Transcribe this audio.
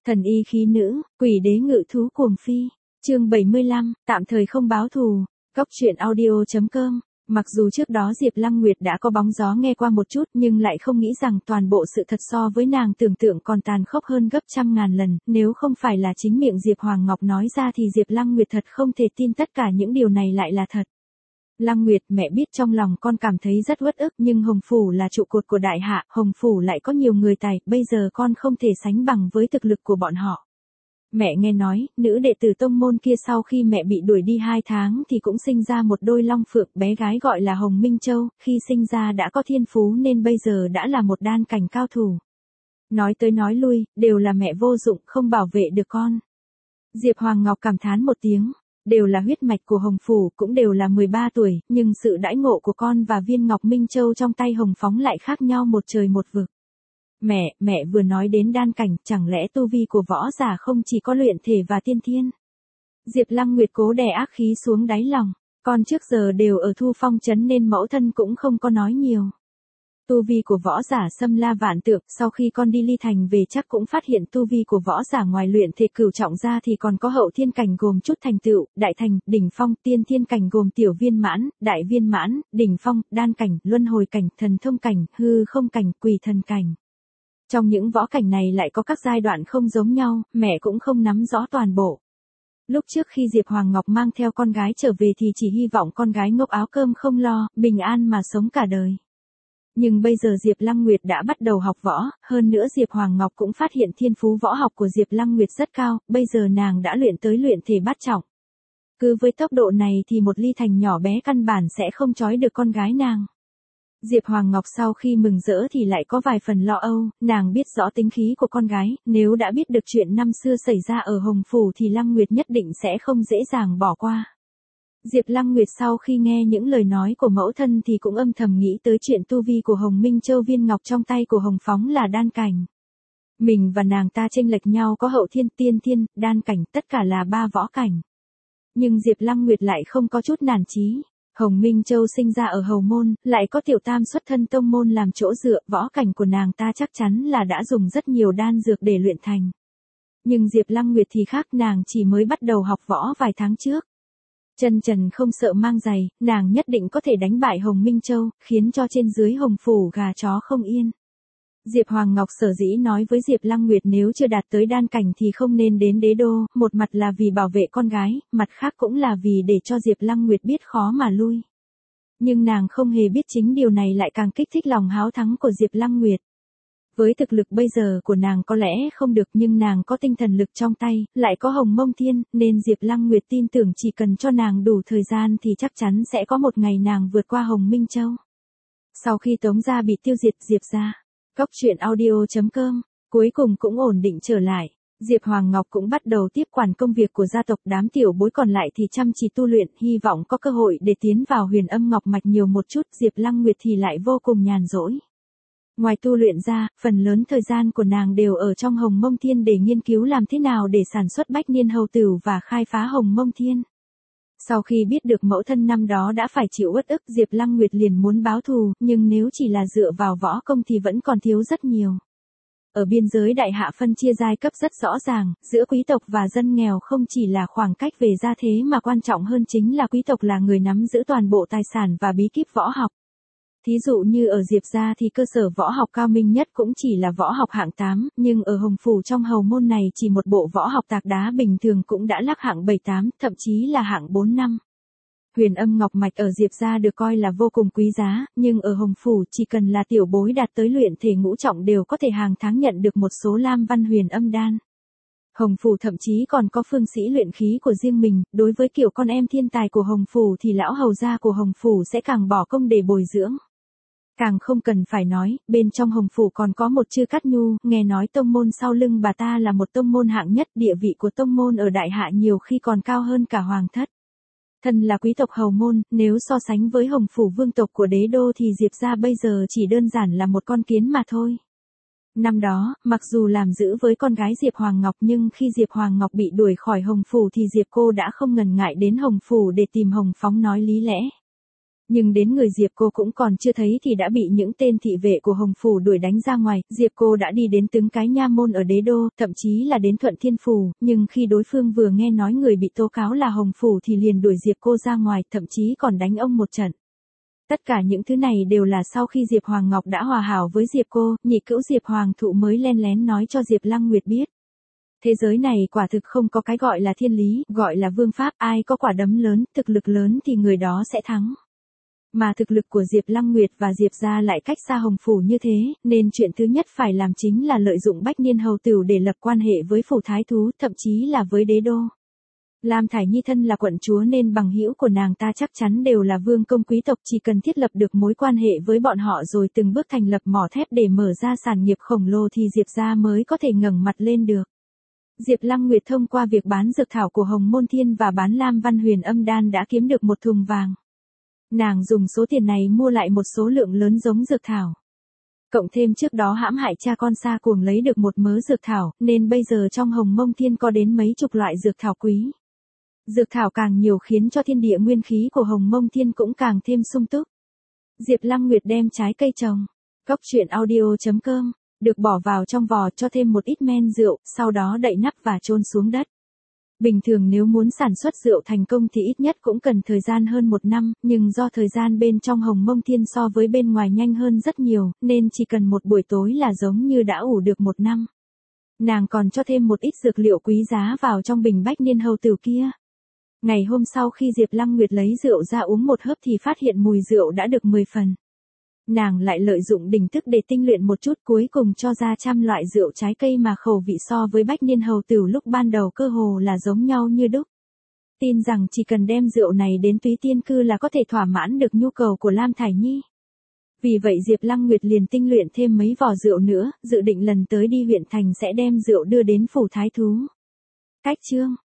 Thần y khí nữ, quỷ đế ngự thú cuồng phi. Chương 75, tạm thời không báo thù. Góc truyện audio.com. Mặc dù trước đó Diệp Lăng Nguyệt đã có bóng gió nghe qua một chút nhưng lại không nghĩ rằng toàn bộ sự thật so với nàng tưởng tượng còn tàn khốc hơn gấp trăm ngàn lần, nếu không phải là chính miệng Diệp Hoàng Ngọc nói ra thì Diệp Lăng Nguyệt thật không thể tin tất cả những điều này lại là thật. Lăng Nguyệt, mẹ biết trong lòng con cảm thấy rất uất ức nhưng Hồng Phủ là trụ cột của đại hạ, Hồng Phủ lại có nhiều người tài, bây giờ con không thể sánh bằng với thực lực của bọn họ. Mẹ nghe nói, nữ đệ tử tông môn kia sau khi mẹ bị đuổi đi 2 tháng thì cũng sinh ra một đôi long phượng, bé gái gọi là Hồng Minh Châu, khi sinh ra đã có thiên phú nên bây giờ đã là một đan cảnh cao thủ. Nói tới nói lui, đều là mẹ vô dụng, không bảo vệ được con. Diệp Hoàng Ngọc cảm thán một tiếng. Đều là huyết mạch của Hồng Phủ, cũng đều là 13 tuổi, nhưng sự đãi ngộ của con và viên ngọc Minh Châu trong tay Hồng Phóng lại khác nhau một trời một vực. Mẹ vừa nói đến đan cảnh, chẳng lẽ tu vi của võ giả không chỉ có luyện thể và tiên thiên? Diệp Lăng Nguyệt cố đè ác khí xuống đáy lòng, con trước giờ đều ở Thu Phong trấn nên mẫu thân cũng không có nói nhiều. Tu vi của võ giả xâm la vạn tượng, sau khi con đi Ly Thành về chắc cũng phát hiện tu vi của võ giả ngoài luyện thể cửu trọng ra thì còn có hậu thiên cảnh gồm chút thành tựu, đại thành, đỉnh phong, tiên thiên cảnh gồm tiểu viên mãn, đại viên mãn, đỉnh phong, đan cảnh, luân hồi cảnh, thần thông cảnh, hư không cảnh, quỷ thần cảnh. Trong những võ cảnh này lại có các giai đoạn không giống nhau, mẹ cũng không nắm rõ toàn bộ. Lúc trước khi Diệp Hoàng Ngọc mang theo con gái trở về thì chỉ hy vọng con gái ngốc áo cơm không lo, bình an mà sống cả đời. Nhưng bây giờ Diệp Lăng Nguyệt đã bắt đầu học võ, hơn nữa Diệp Hoàng Ngọc cũng phát hiện thiên phú võ học của Diệp Lăng Nguyệt rất cao, bây giờ nàng đã luyện tới luyện thể bát trọng. Cứ với tốc độ này thì một Ly Thành nhỏ bé căn bản sẽ không trói được con gái nàng. Diệp Hoàng Ngọc sau khi mừng rỡ thì lại có vài phần lo âu, nàng biết rõ tính khí của con gái, nếu đã biết được chuyện năm xưa xảy ra ở Hồng Phủ thì Lăng Nguyệt nhất định sẽ không dễ dàng bỏ qua. Diệp Lăng Nguyệt sau khi nghe những lời nói của mẫu thân thì cũng âm thầm nghĩ tới chuyện tu vi của Hồng Minh Châu viên ngọc trong tay của Hồng Phóng là đan cảnh. Mình và nàng ta chênh lệch nhau có hậu thiên, tiên thiên, đan cảnh, tất cả là 3 võ cảnh. Nhưng Diệp Lăng Nguyệt lại không có chút nản chí. Hồng Minh Châu sinh ra ở Hầu Môn, lại có tiểu tam xuất thân tông môn làm chỗ dựa, võ cảnh của nàng ta chắc chắn là đã dùng rất nhiều đan dược để luyện thành. Nhưng Diệp Lăng Nguyệt thì khác, nàng chỉ mới bắt đầu học võ vài tháng trước. Chân trần không sợ mang giày, nàng nhất định có thể đánh bại Hồng Minh Châu, khiến cho trên dưới Hồng Phủ gà chó không yên. Diệp Hoàng Ngọc sở dĩ nói với Diệp Lăng Nguyệt nếu chưa đạt tới đan cảnh thì không nên đến đế đô, một mặt là vì bảo vệ con gái, mặt khác cũng là vì để cho Diệp Lăng Nguyệt biết khó mà lui. Nhưng nàng không hề biết chính điều này lại càng kích thích lòng háo thắng của Diệp Lăng Nguyệt. Với thực lực bây giờ của nàng có lẽ không được nhưng nàng có tinh thần lực trong tay, lại có Hồng Mông Thiên, nên Diệp Lăng Nguyệt tin tưởng chỉ cần cho nàng đủ thời gian thì chắc chắn sẽ có một ngày nàng vượt qua Hồng Minh Châu. Sau khi Tống gia bị tiêu diệt, Diệp gia, góc truyện audio.com, cuối cùng cũng ổn định trở lại. Diệp Hoàng Ngọc cũng bắt đầu tiếp quản công việc của gia tộc, đám tiểu bối còn lại thì chăm chỉ tu luyện, hy vọng có cơ hội để tiến vào Huyền Âm Ngọc Mạch nhiều một chút, Diệp Lăng Nguyệt thì lại vô cùng nhàn rỗi. Ngoài tu luyện ra, phần lớn thời gian của nàng đều ở trong Hồng Mông Thiên để nghiên cứu làm thế nào để sản xuất bách niên hầu tửu và khai phá Hồng Mông Thiên. Sau khi biết được mẫu thân năm đó đã phải chịu uất ức, Diệp Lăng Nguyệt liền muốn báo thù, nhưng nếu chỉ là dựa vào võ công thì vẫn còn thiếu rất nhiều. Ở biên giới đại hạ phân chia giai cấp rất rõ ràng, giữa quý tộc và dân nghèo không chỉ là khoảng cách về gia thế mà quan trọng hơn chính là quý tộc là người nắm giữ toàn bộ tài sản và bí kíp võ học. Thí dụ như ở Diệp gia thì cơ sở võ học cao minh nhất cũng chỉ là võ học hạng 8, nhưng ở Hồng Phủ trong Hầu Môn này chỉ một bộ võ học tạc đá bình thường cũng đã lắc hạng 7-8, thậm chí là hạng 4-5. Huyền Âm Ngọc Mạch ở Diệp gia được coi là vô cùng quý giá, nhưng ở Hồng Phủ chỉ cần là tiểu bối đạt tới luyện thể ngũ trọng đều có thể hàng tháng nhận được một số lam văn huyền âm đan. Hồng Phủ thậm chí còn có phương sĩ luyện khí của riêng mình, đối với kiểu con em thiên tài của Hồng Phủ thì lão hầu gia của Hồng Phủ sẽ càng bỏ công để bồi dưỡng. Càng không cần phải nói, bên trong Hồng Phủ còn có một Chư Cát Nhu, nghe nói tông môn sau lưng bà ta là một tông môn hạng nhất, địa vị của tông môn ở đại hạ nhiều khi còn cao hơn cả hoàng thất. Thân là quý tộc Hầu Môn, nếu so sánh với Hồng Phủ vương tộc của đế đô thì Diệp gia bây giờ chỉ đơn giản là một con kiến mà thôi. Năm đó, mặc dù làm giữ với con gái Diệp Hoàng Ngọc nhưng khi Diệp Hoàng Ngọc bị đuổi khỏi Hồng Phủ thì Diệp cô đã không ngần ngại đến Hồng Phủ để tìm Hồng Phóng nói lý lẽ. Nhưng đến người Diệp cô cũng còn chưa thấy thì đã bị những tên thị vệ của Hồng Phủ đuổi đánh ra ngoài, Diệp cô đã đi đến từng cái nha môn ở đế đô, thậm chí là đến Thuận Thiên Phủ, nhưng khi đối phương vừa nghe nói người bị tố cáo là Hồng Phủ thì liền đuổi Diệp cô ra ngoài, thậm chí còn đánh ông một trận. Tất cả những thứ này đều là sau khi Diệp Hoàng Ngọc đã hòa hảo với Diệp cô, nhị cữu Diệp Hoàng thụ mới len lén nói cho Diệp Lăng Nguyệt biết. Thế giới này quả thực không có cái gọi là thiên lý, gọi là vương pháp, ai có quả đấm lớn, thực lực lớn thì người đó sẽ thắng. Mà thực lực của Diệp Lăng Nguyệt và Diệp gia lại cách xa Hồng Phủ như thế, nên chuyện thứ nhất phải làm chính là lợi dụng Bách Niên Hầu Tửu để lập quan hệ với phủ thái thú, thậm chí là với đế đô. Lam Thải Nhi thân là quận chúa nên bằng hữu của nàng ta chắc chắn đều là vương công quý tộc, chỉ cần thiết lập được mối quan hệ với bọn họ rồi từng bước thành lập mỏ thép để mở ra sản nghiệp khổng lồ thì Diệp gia mới có thể ngẩng mặt lên được. Diệp Lăng Nguyệt thông qua việc bán dược thảo của Hồng Môn Thiên và bán Lam Văn Huyền Âm Đan đã kiếm được một thùng vàng. Nàng dùng số tiền này mua lại một số lượng lớn giống dược thảo. Cộng thêm trước đó hãm hại cha con Sa Cuồng lấy được một mớ dược thảo, nên bây giờ trong Hồng Mông Thiên có đến mấy chục loại dược thảo quý. Dược thảo càng nhiều khiến cho thiên địa nguyên khí của Hồng Mông Thiên cũng càng thêm sung túc. Diệp Lăng Nguyệt đem trái cây trồng. Cốc truyện audio.com được bỏ vào trong vò cho thêm một ít men rượu, sau đó đậy nắp và chôn xuống đất. Bình thường nếu muốn sản xuất rượu thành công thì ít nhất cũng cần thời gian hơn 1 năm, nhưng do thời gian bên trong Hồng Mông Thiên so với bên ngoài nhanh hơn rất nhiều, nên chỉ cần một buổi tối là giống như đã ủ được 1 năm. Nàng còn cho thêm một ít dược liệu quý giá vào trong bình Bách Niên Hầu Tửu kia. Ngày hôm sau khi Diệp Lăng Nguyệt lấy rượu ra uống một hớp thì phát hiện mùi rượu đã được 10 phần. Nàng lại lợi dụng đỉnh thức để tinh luyện một chút, cuối cùng cho ra trăm loại rượu trái cây mà khẩu vị so với Bách Niên Hầu Tửu lúc ban đầu cơ hồ là giống nhau như đúc. Tin rằng chỉ cần đem rượu này đến Túy Tiên Cư là có thể thỏa mãn được nhu cầu của Lam Thải Nhi. Vì vậy Diệp Lăng Nguyệt liền tinh luyện thêm mấy vò rượu nữa, dự định lần tới đi huyện thành sẽ đem rượu đưa đến phủ thái thú. Cách chương